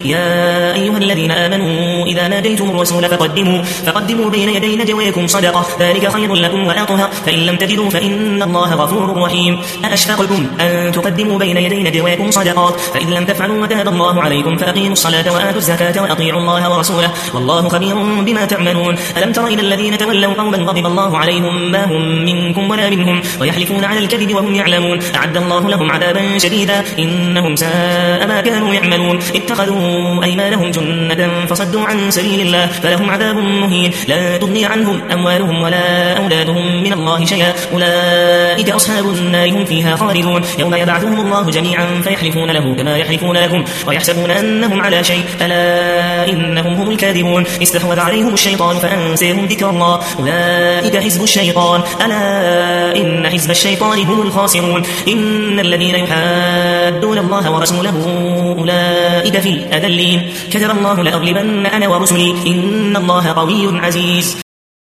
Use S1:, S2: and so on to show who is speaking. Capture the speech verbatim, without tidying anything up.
S1: يا أيها الذين آمنوا إذا ناجيتم الرسول فقدموا, فقدموا بين يدي نجويكم صدقة ذلك خير لكم وأطهر فإن لم تجدوا فإن الله غفور رحيم. أأشفقتم أن تقدموا بين يدي نجويكم صدقات فإن لم تفعلوا وتاب الله عليكم فأقيموا الصلاة وآتوا الزكاة وأطيعوا الله ورسوله والله خبير بما تعملون. ألم تر إلى الذين تولوا قوما غضب الله عليهم ما هم منكم ولا منهم ويحلفون على الكذب وهم يعلمون أعد الله لهم عذابا شديدا إنهم ساء ما كانوا يعملون. اتخذوا أيمانهم جنة فصدوا عن سبيل الله فلهم عذاب مهين لا تغني عنهم أموالهم ولا أولادهم من الله شيئا أولئك أصحاب النار هم فيها خالدون. يوم يبعثهم الله جميعا فيحلفون له كما يحلفون لكم ويحسبون أنهم على شيء ألا إنهم هم الكاذبون. استحوذ عليهم الشيطان فأنسيهم ذكر الله أولئك حزب الشيطان ألا إن حزب الشيطان هم الخاسرون. إن الذين يحادون الله ورسوله أولئك في الأذلين كتب الله لأغلبن أنا ورسلي إن الله قوي عزيز.